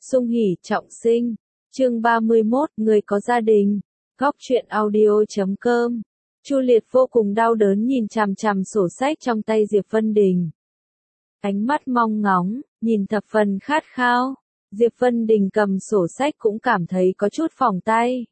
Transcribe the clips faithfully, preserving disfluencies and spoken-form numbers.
Sung hỉ trọng sinh. Chương ba mươi mốt, người có gia đình. Góc truyện audio chấm com. Chu Liệt vô cùng đau đớn nhìn chằm chằm sổ sách trong tay Diệp Vân Đình. Ánh mắt mong ngóng, nhìn thập phần khát khao. Diệp Vân Đình cầm sổ sách cũng cảm thấy có chút phỏng tay.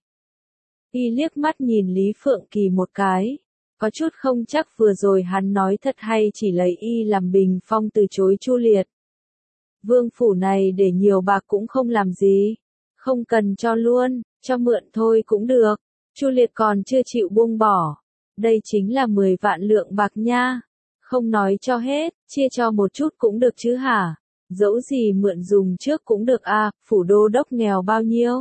Y liếc mắt nhìn Lý Phượng Kỳ một cái. Có chút không chắc vừa rồi hắn nói thật hay chỉ lấy y làm bình phong từ chối Chu Liệt. Vương phủ này để nhiều bạc cũng không làm gì. Không cần cho luôn, cho mượn thôi cũng được. Chu Liệt còn chưa chịu buông bỏ. Đây chính là mười vạn lượng bạc nha. Không nói cho hết, chia cho một chút cũng được chứ hả? Dẫu gì mượn dùng trước cũng được à, phủ đô đốc nghèo bao nhiêu?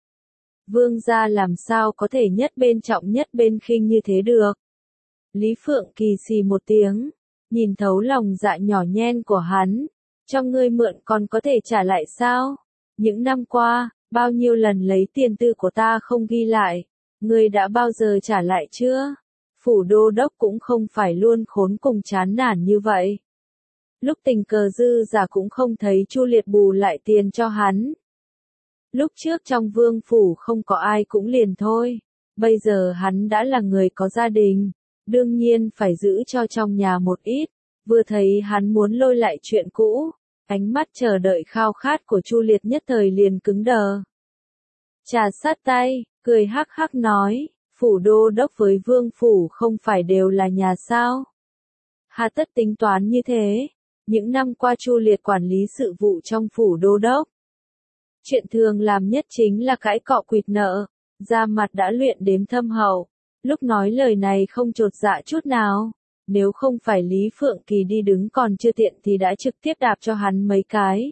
Vương gia làm sao có thể nhất bên trọng nhất bên khinh như thế được? Lý Phượng Kỳ xì một tiếng, nhìn thấu lòng dạ nhỏ nhen của hắn. Cho ngươi mượn còn có thể trả lại sao? Những năm qua, bao nhiêu lần lấy tiền tư của ta không ghi lại, ngươi đã bao giờ trả lại chưa? Phủ đô đốc cũng không phải luôn khốn cùng chán nản như vậy. Lúc tình cờ dư giả cũng không thấy Chu Liệt bù lại tiền cho hắn. Lúc trước trong vương phủ không có ai cũng liền thôi. Bây giờ hắn đã là người có gia đình, đương nhiên phải giữ cho trong nhà một ít. Vừa thấy hắn muốn lôi lại chuyện cũ, ánh mắt chờ đợi khao khát của Chu Liệt nhất thời liền cứng đờ. Trà sát tay, cười hắc hắc nói, phủ đô đốc với vương phủ không phải đều là nhà sao? Hà tất tính toán như thế. Những năm qua Chu Liệt quản lý sự vụ trong phủ đô đốc. Chuyện thường làm nhất chính là cãi cọ quỵt nợ, da mặt đã luyện đếm thâm hậu. Lúc nói lời này không chột dạ chút nào. Nếu không phải Lý Phượng Kỳ đi đứng còn chưa tiện thì đã trực tiếp đạp cho hắn mấy cái.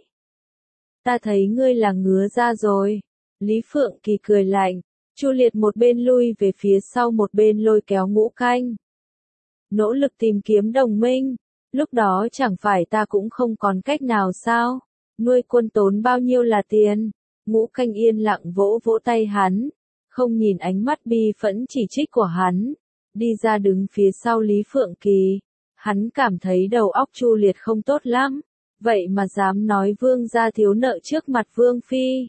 Ta thấy ngươi là ngứa ra rồi. Lý Phượng Kỳ cười lạnh. Chu Liệt một bên lui về phía sau một bên lôi kéo Ngũ Canh. Nỗ lực tìm kiếm đồng minh. Lúc đó chẳng phải ta cũng không còn cách nào sao? Nuôi quân tốn bao nhiêu là tiền? Ngũ Canh yên lặng vỗ vỗ tay hắn. Không nhìn ánh mắt bi phẫn chỉ trích của hắn. Đi ra đứng phía sau Lý Phượng Kỳ. Hắn cảm thấy đầu óc Chu Liệt không tốt lắm. Vậy mà dám nói vương gia thiếu nợ trước mặt vương phi.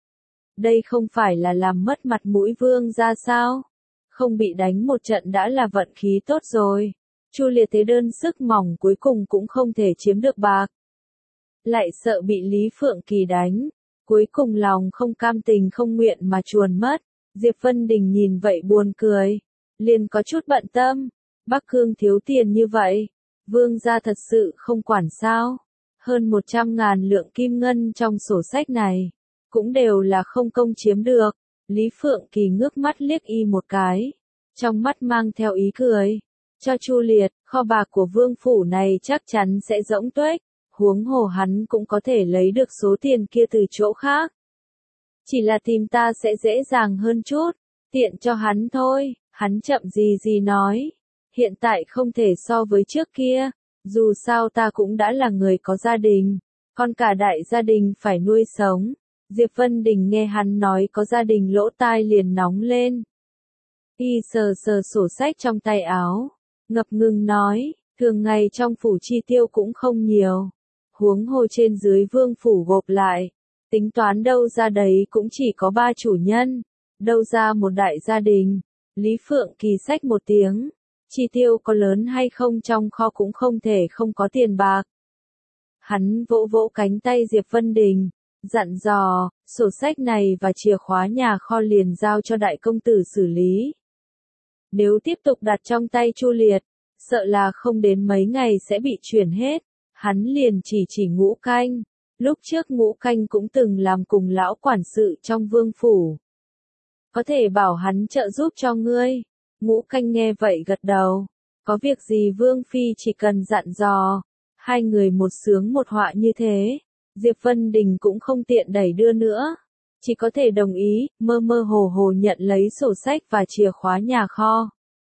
Đây không phải là làm mất mặt mũi vương gia sao? Không bị đánh một trận đã là vận khí tốt rồi. Chu Liệt thế đơn sức mỏng cuối cùng cũng không thể chiếm được bạc. Lại sợ bị Lý Phượng Kỳ đánh. Cuối cùng lòng không cam tình không nguyện mà chuồn mất. Diệp Vân Đình nhìn vậy buồn cười. Liền có chút bận tâm. Bắc Cương thiếu tiền như vậy. Vương gia thật sự không quản sao. Hơn một trăm ngàn lượng kim ngân trong sổ sách này. Cũng đều là không công chiếm được. Lý Phượng Kỳ ngước mắt liếc y một cái. Trong mắt mang theo ý cười. Cho Chu Liệt, kho bạc của vương phủ này chắc chắn sẽ rỗng tuếch. Huống hồ hắn cũng có thể lấy được số tiền kia từ chỗ khác. Chỉ là tìm ta sẽ dễ dàng hơn chút. Tiện cho hắn thôi. Hắn chậm gì gì nói. Hiện tại không thể so với trước kia. Dù sao ta cũng đã là người có gia đình. Còn cả đại gia đình phải nuôi sống. Diệp Vân Đình nghe hắn nói có gia đình lỗ tai liền nóng lên. Y sờ sờ sổ sách trong tay áo. Ngập ngừng nói. Thường ngày trong phủ chi tiêu cũng không nhiều. Huống hồ trên dưới vương phủ gộp lại. Tính toán đâu ra đấy cũng chỉ có ba chủ nhân. Đâu ra một đại gia đình. Lý Phượng Kỳ xách một tiếng. Chi tiêu có lớn hay không trong kho cũng không thể không có tiền bạc. Hắn vỗ vỗ cánh tay Diệp Vân Đình. Dặn dò, sổ sách này và chìa khóa nhà kho liền giao cho đại công tử xử lý. Nếu tiếp tục đặt trong tay Chu Liệt, sợ là không đến mấy ngày sẽ bị chuyển hết. Hắn liền chỉ chỉ Ngũ Canh. Lúc trước Ngũ Canh cũng từng làm cùng lão quản sự trong vương phủ. Có thể bảo hắn trợ giúp cho ngươi. Ngũ Canh nghe vậy gật đầu. Có việc gì vương phi chỉ cần dặn dò. Hai người một sướng một họa như thế. Diệp Vân Đình cũng không tiện đẩy đưa nữa. Chỉ có thể đồng ý, mơ mơ hồ hồ nhận lấy sổ sách và chìa khóa nhà kho.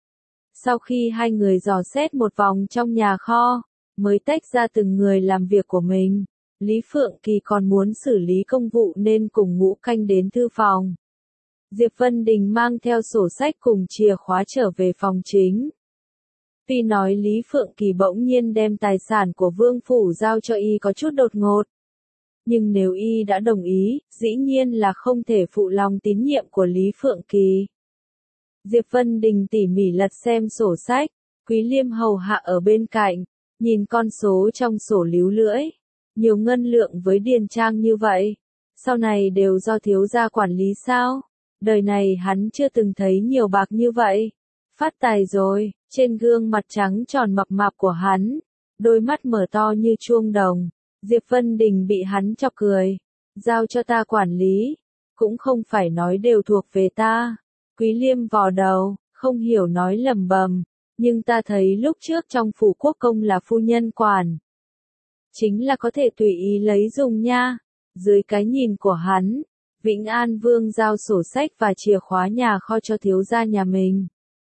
Sau khi hai người dò xét một vòng trong nhà kho, mới tách ra từng người làm việc của mình. Lý Phượng Kỳ còn muốn xử lý công vụ nên cùng Ngũ Canh đến thư phòng. Diệp Vân Đình mang theo sổ sách cùng chìa khóa trở về phòng chính. Tuy nói Lý Phượng Kỳ bỗng nhiên đem tài sản của vương phủ giao cho y có chút đột ngột. Nhưng nếu y đã đồng ý, dĩ nhiên là không thể phụ lòng tín nhiệm của Lý Phượng Kỳ. Diệp Vân Đình tỉ mỉ lật xem sổ sách, Quý Liêm hầu hạ ở bên cạnh, nhìn con số trong sổ líu lưỡi. Nhiều ngân lượng với điền trang như vậy, sau này đều do thiếu gia quản lý sao? Đời này hắn chưa từng thấy nhiều bạc như vậy. Phát tài rồi, trên gương mặt trắng tròn mập mạp của hắn, đôi mắt mở to như chuông đồng. Diệp Vân Đình bị hắn chọc cười. Giao cho ta quản lý, cũng không phải nói đều thuộc về ta. Quý Liêm vò đầu, không hiểu nói lầm bầm, nhưng ta thấy lúc trước trong phủ quốc công là phu nhân quản. Chính là có thể tùy ý lấy dùng nha. Dưới cái nhìn của hắn, Vĩnh An Vương giao sổ sách và chìa khóa nhà kho cho thiếu gia nhà mình.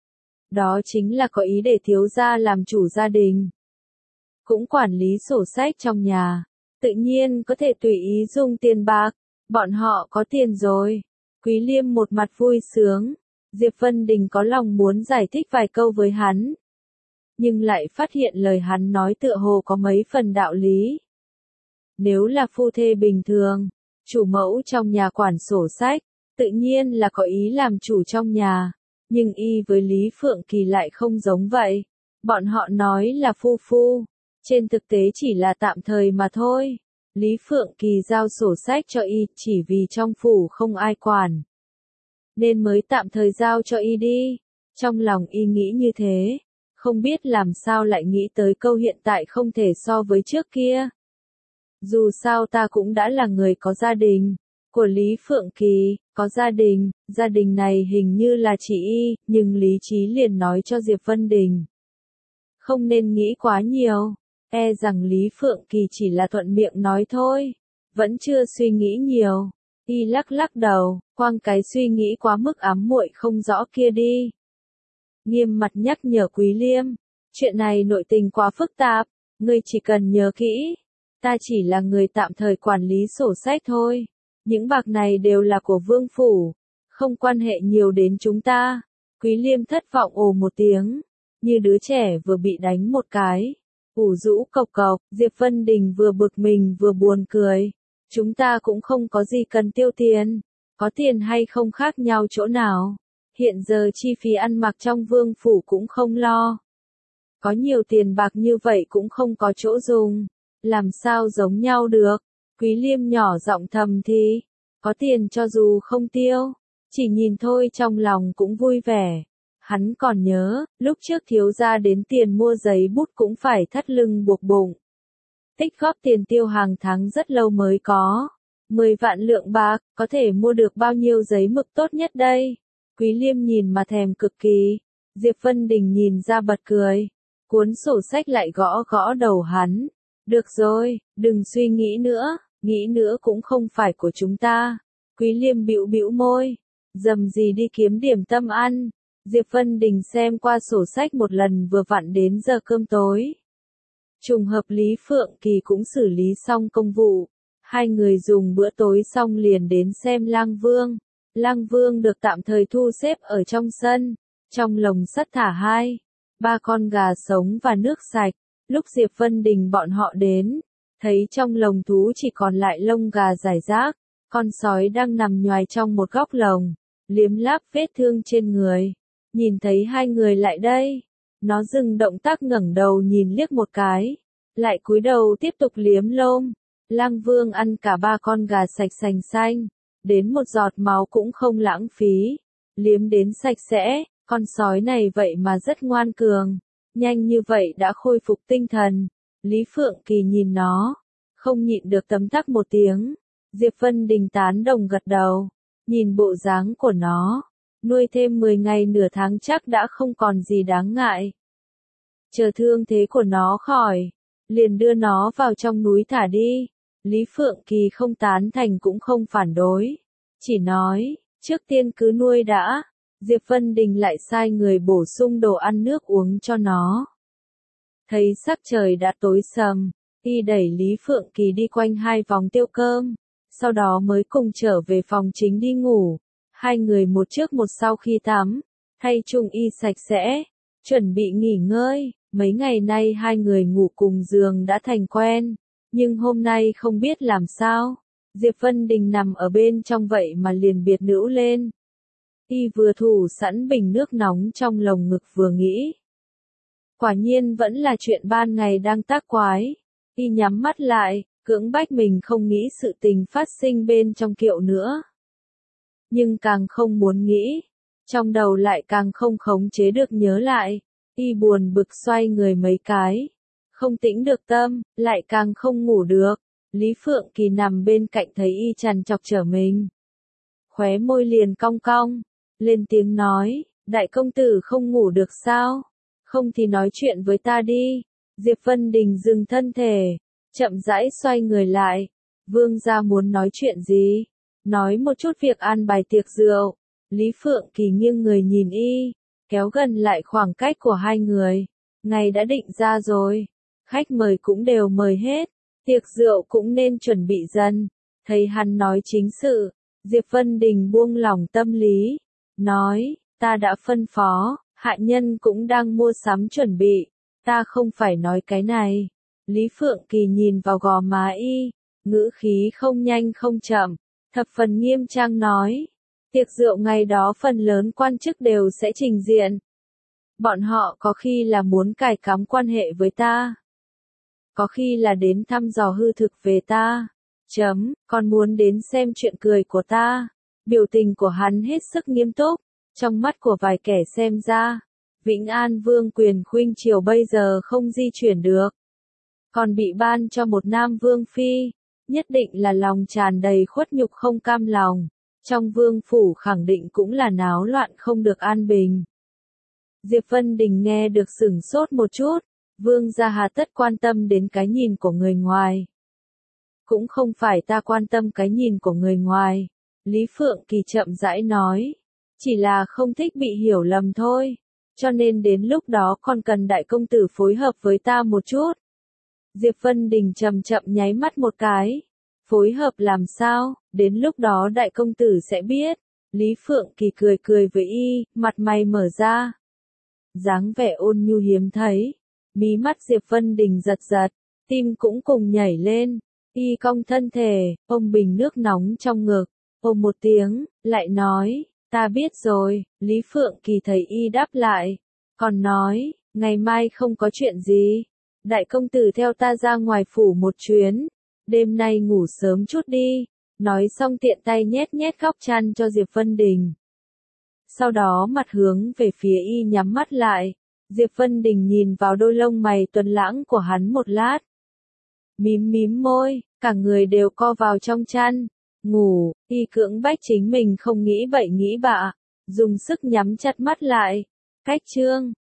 Đó chính là có ý để thiếu gia làm chủ gia đình. Cũng quản lý sổ sách trong nhà, tự nhiên có thể tùy ý dùng tiền bạc, bọn họ có tiền rồi. Quý Liêm một mặt vui sướng, Diệp Vân Đình có lòng muốn giải thích vài câu với hắn. Nhưng lại phát hiện lời hắn nói tựa hồ có mấy phần đạo lý. Nếu là phu thê bình thường, chủ mẫu trong nhà quản sổ sách, tự nhiên là có ý làm chủ trong nhà. Nhưng y với Lý Phượng Kỳ lại không giống vậy. Bọn họ nói là phu phu, trên thực tế chỉ là tạm thời mà thôi. Lý Phượng Kỳ giao sổ sách cho y chỉ vì trong phủ không ai quản, nên mới tạm thời giao cho y đi. Trong lòng y nghĩ như thế, không biết làm sao lại nghĩ tới câu hiện tại không thể so với trước kia. Dù sao ta cũng đã là người có gia đình. Của Lý Phượng Kỳ, có gia đình, gia đình này hình như là chỉ y, nhưng lý trí liền nói cho Diệp Vân Đình. Không nên nghĩ quá nhiều, e rằng Lý Phượng Kỳ chỉ là thuận miệng nói thôi, vẫn chưa suy nghĩ nhiều. Y lắc lắc đầu, quang cái suy nghĩ quá mức ám muội không rõ kia đi. Nghiêm mặt nhắc nhở Quý Liêm, chuyện này nội tình quá phức tạp, ngươi chỉ cần nhớ kỹ, ta chỉ là người tạm thời quản lý sổ sách thôi. Những bạc này đều là của vương phủ, không quan hệ nhiều đến chúng ta. Quý Liêm thất vọng ồ một tiếng, như đứa trẻ vừa bị đánh một cái. Ủ rũ cộc cộc, Diệp Vân Đình vừa bực mình vừa buồn cười. Chúng ta cũng không có gì cần tiêu tiền, có tiền hay không khác nhau chỗ nào. Hiện giờ chi phí ăn mặc trong vương phủ cũng không lo. Có nhiều tiền bạc như vậy cũng không có chỗ dùng, làm sao giống nhau được. Quý Liêm nhỏ giọng thầm thì, có tiền cho dù không tiêu, chỉ nhìn thôi trong lòng cũng vui vẻ. Hắn còn nhớ, lúc trước thiếu gia đến tiền mua giấy bút cũng phải thắt lưng buộc bụng. Tích góp tiền tiêu hàng tháng rất lâu mới có. mười vạn lượng bạc, có thể mua được bao nhiêu giấy mực tốt nhất đây? Quý Liêm nhìn mà thèm cực kỳ. Diệp Vân Đình nhìn ra bật cười. Cuốn sổ sách lại gõ gõ đầu hắn. Được rồi, đừng suy nghĩ nữa, nghĩ nữa cũng không phải của chúng ta. Quý Liêm bĩu bĩu môi. Dầm gì đi kiếm điểm tâm ăn. Diệp Vân Đình xem qua sổ sách một lần vừa vặn đến giờ cơm tối. Trùng hợp Lý Phượng Kỳ cũng xử lý xong công vụ. Hai người dùng bữa tối xong liền đến xem Lang Vương. Lang Vương được tạm thời thu xếp ở trong sân. Trong lồng sắt thả hai, ba con gà sống và nước sạch. Lúc Diệp Vân Đình bọn họ đến, thấy trong lồng thú chỉ còn lại lông gà rải rác. Con sói đang nằm nhoài trong một góc lồng, liếm láp vết thương trên người. Nhìn thấy hai người lại đây, nó dừng động tác ngẩng đầu nhìn liếc một cái, lại cúi đầu tiếp tục liếm lông. Lang Vương ăn cả ba con gà sạch sành xanh, đến một giọt máu cũng không lãng phí, liếm đến sạch sẽ. Con sói này vậy mà rất ngoan cường, nhanh như vậy đã khôi phục tinh thần. Lý Phượng Kỳ nhìn nó, không nhịn được tấm tắc một tiếng. Diệp Vân Đình tán đồng gật đầu, nhìn bộ dáng của nó, nuôi thêm mười ngày nửa tháng chắc đã không còn gì đáng ngại. Chờ thương thế của nó khỏi, liền đưa nó vào trong núi thả đi. Lý Phượng Kỳ không tán thành cũng không phản đối, chỉ nói, trước tiên cứ nuôi đã. Diệp Vân Đình lại sai người bổ sung đồ ăn nước uống cho nó. Thấy sắc trời đã tối sầm, y đẩy Lý Phượng Kỳ đi quanh hai vòng tiêu cơm, sau đó mới cùng trở về phòng chính đi ngủ. Hai người một trước một sau khi tắm, thay chung y sạch sẽ, chuẩn bị nghỉ ngơi. Mấy ngày nay hai người ngủ cùng giường đã thành quen, Nhưng hôm nay không biết làm sao, Diệp Vân Đình nằm ở bên trong vậy mà liền biệt nữ lên. Y vừa thủ sẵn bình nước nóng trong lồng ngực vừa nghĩ. Quả nhiên vẫn là chuyện ban ngày đang tác quái. Y nhắm mắt lại, cưỡng bách mình không nghĩ sự tình phát sinh bên trong kiệu nữa. Nhưng càng không muốn nghĩ, trong đầu lại càng không khống chế được nhớ lại. Y buồn bực xoay người mấy cái, không tĩnh được tâm, lại càng không ngủ được. Lý Phượng Kỳ nằm bên cạnh thấy y trằn trọc trở mình. Khóe môi liền cong cong, lên tiếng nói, đại công tử không ngủ được sao? Không thì nói chuyện với ta đi. Diệp Vân Đình dừng thân thể, chậm rãi xoay người lại. Vương gia muốn nói chuyện gì? Nói một chút việc an bài tiệc rượu. Lý Phượng Kỳ nghiêng người nhìn y, kéo gần lại khoảng cách của hai người. Ngày đã định ra rồi, khách mời cũng đều mời hết, tiệc rượu cũng nên chuẩn bị dần. Thấy hắn nói chính sự, Diệp Vân Đình buông lỏng tâm lý, nói, ta đã phân phó, hạ nhân cũng đang mua sắm chuẩn bị, ta không phải nói cái này. Lý Phượng Kỳ nhìn vào gò má y, ngữ khí không nhanh không chậm, thập phần nghiêm trang nói, tiệc rượu ngày đó phần lớn quan chức đều sẽ trình diện. Bọn họ có khi là muốn cài cắm quan hệ với ta, có khi là đến thăm dò hư thực về ta, chấm, còn muốn đến xem chuyện cười của ta. Biểu tình của hắn hết sức nghiêm túc, trong mắt của vài kẻ xem ra, Vĩnh An Vương quyền khuynh triều bây giờ không di chuyển được, còn bị ban cho một nam vương phi, nhất định là lòng tràn đầy khuất nhục không cam lòng, trong vương phủ khẳng định cũng là náo loạn không được an bình. Diệp Vân Đình nghe được sửng sốt một chút, vương gia hà tất quan tâm đến cái nhìn của người ngoài. Cũng không phải ta quan tâm cái nhìn của người ngoài, Lý Phượng Kỳ chậm rãi nói, chỉ là không thích bị hiểu lầm thôi, cho nên đến lúc đó còn cần đại công tử phối hợp với ta một chút. Diệp Vân Đình chậm chậm nháy mắt một cái, phối hợp làm sao, đến lúc đó đại công tử sẽ biết. Lý Phượng Kỳ cười cười với y, mặt mày mở ra, dáng vẻ ôn nhu hiếm thấy, mí mắt Diệp Vân Đình giật giật, tim cũng cùng nhảy lên. Y cong thân thể, ôm bình nước nóng trong ngực, ôm một tiếng, lại nói, ta biết rồi. Lý Phượng Kỳ thấy y đáp lại, còn nói, ngày mai không có chuyện gì, đại công tử theo ta ra ngoài phủ một chuyến, đêm nay ngủ sớm chút đi. Nói xong tiện tay nhét nhét góc chăn cho Diệp Vân Đình. Sau đó mặt hướng về phía y nhắm mắt lại, Diệp Vân Đình nhìn vào đôi lông mày tuấn lãng của hắn một lát. Mím mím môi, cả người đều co vào trong chăn, ngủ. Y cưỡng bách chính mình không nghĩ bậy nghĩ bạ, dùng sức nhắm chặt mắt lại. Cách chương